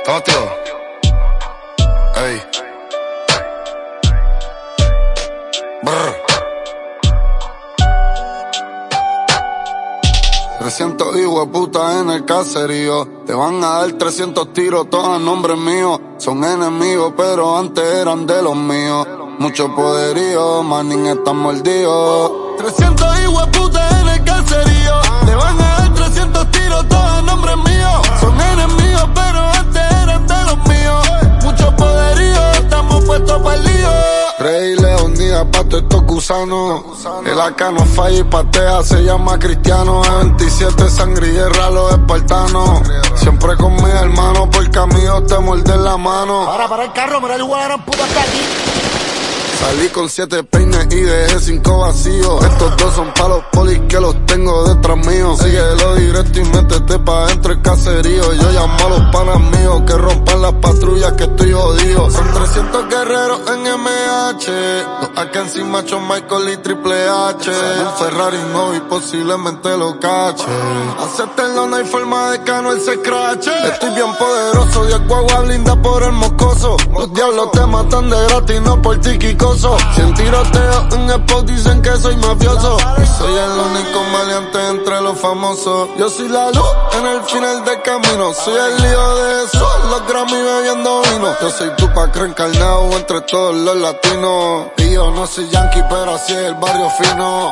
Totio. Ey. Brr. 300 hijueputas en el caserío. Te van a dar 300 tiros, todos a nombre mío. Son enemigos, pero antes eran de los míos. Mucho poderío, manín están mordidos. 300 hijueputas en el caserío. Te van a dar 300 tiros, todos a nombre mío. Son enemigos, pero antes eran de los míos. Mucho poderío, estamos puestos para el lío. Rey León, Nida, pato, estos gusanos. El AK no falla y patea, se llama Cristiano. E27, sangre y guerra, los espartanos. Siempre con mis hermanos, por camino te muerden la mano. Para el carro, mira el guarán puta hasta aquí. Salí con 7 peines y dejé 5 vacíos. Estos dos son pa' los polis que los tengo detrás mío. Síguelo directo y métete pa' dentro el caserío. Yo llamo a los panas míos que rompan las patrullas que estoy jodido. Son 300 guerreros en MH. Los AK encima, John Michael y Triple H. Un Ferrari no y posiblemente lo cache. Acéptenlo, no hay forma de que Anuel se crache. Estoy bien poderoso, 10 guagua blinda por el moscoso. Los diablos te matan de gratis, no por tiquico. Si en tiroteo en spot dicen que soy mafioso, y soy el único maleante entre los famosos. Yo soy la luz en el final del camino. Soy el lío de eso, los Grammy bebiendo vino. Yo soy Tupac reencarnado entre todos los latinos. Y yo no soy yankee, pero así es el barrio fino.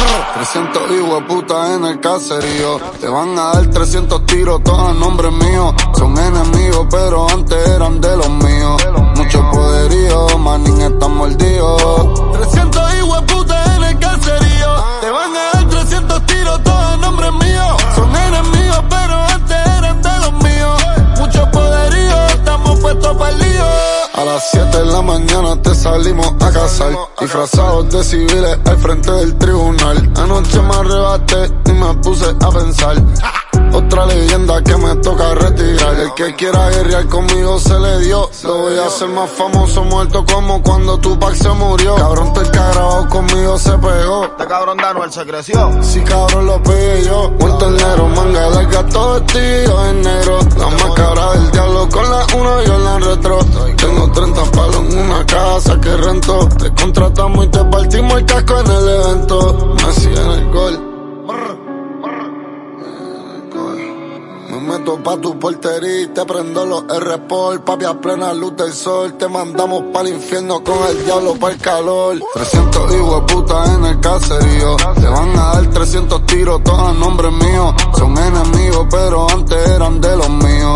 300 hijueputas en el caserío. Te van a dar 300 tiros, todos a nombre mío. Son enemigos, pero antes eran de los míos. Mucho poderío, manín están mordidos. 300 hijueputas en el caserío. Te van a dar 300 tiros, todos a nombre mío. Son enemigos, pero antes eran de los míos. Mucho poderío, estamos puestos para el lío. A las 7 de la mañana te salimos a cazar, disfrazados de civiles al frente del tribunal. Anoche me arrebaté y me puse a pensar. Otra leyenda que me toca retirar. El que quiera guerrear conmigo se le dio. Lo voy a hacer más famoso muerto como cuando Tupac se murió. Cabrón, todo el que ha grabado conmigo se pegó. Este cabrón de Anuel se creció. Sí, cabrón, lo pegué yo. Muerto el negro, manga larga, todo vestido en negro. La máscara del diablo con la 1 yo la retro. Tengo 30 palos en una casa que rento. Te contratamos y te partimos el casco en el evento. Messi en el gol. Me meto pa' tu portería y te prendo los R-Sport. Papi, a plena luz del sol te mandamos pa'l infierno con el diablo pa'l calor. 300 hijueputas en el caserío. Te van a dar 300 tiros, todos a nombre mío. Son enemigos, pero antes eran de los míos.